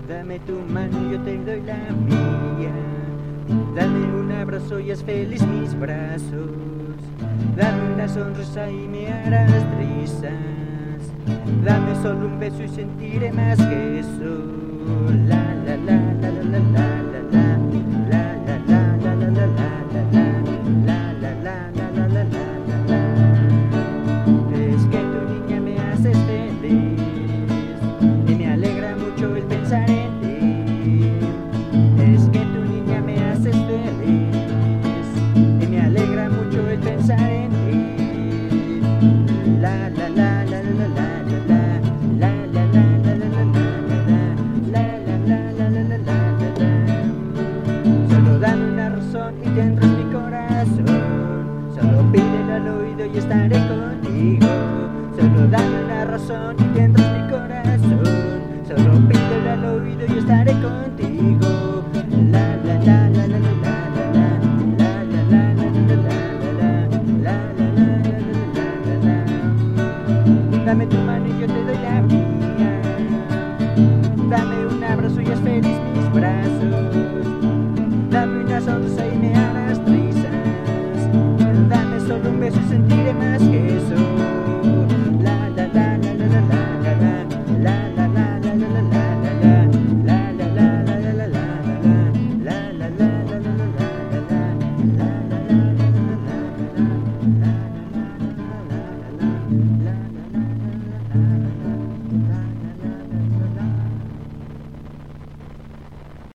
Dame tu mano y yo te doy la mía. Dame un abrazo y haz feliz mis brazos. Dame una sonrisa y me harás risas. Dame solo un beso y sentiré más que eso. La la la la la la la la la la la la la la la la la. Es que tu niña me haces feliz y me alegra mucho el pensar en ti. Es que tu niña me haces feliz y me alegra mucho el pensar en ti. La la la la la la la la la la la la la la la la. Solo dame una razón y tendrás mi corazón. Solo pídelo al oído y estaré contigo. Solo dame una razón y tendrás mi corazón. Solo pídelo al oído y estaré contigo. La la la la la la la la la la la la la la la. Dame tu mano y yo te doy la mía. Dame un abrazo y haz feliz mis brazos. Dame una sonrisa y me harás risas. Dame solo un beso y sentiré más que eso.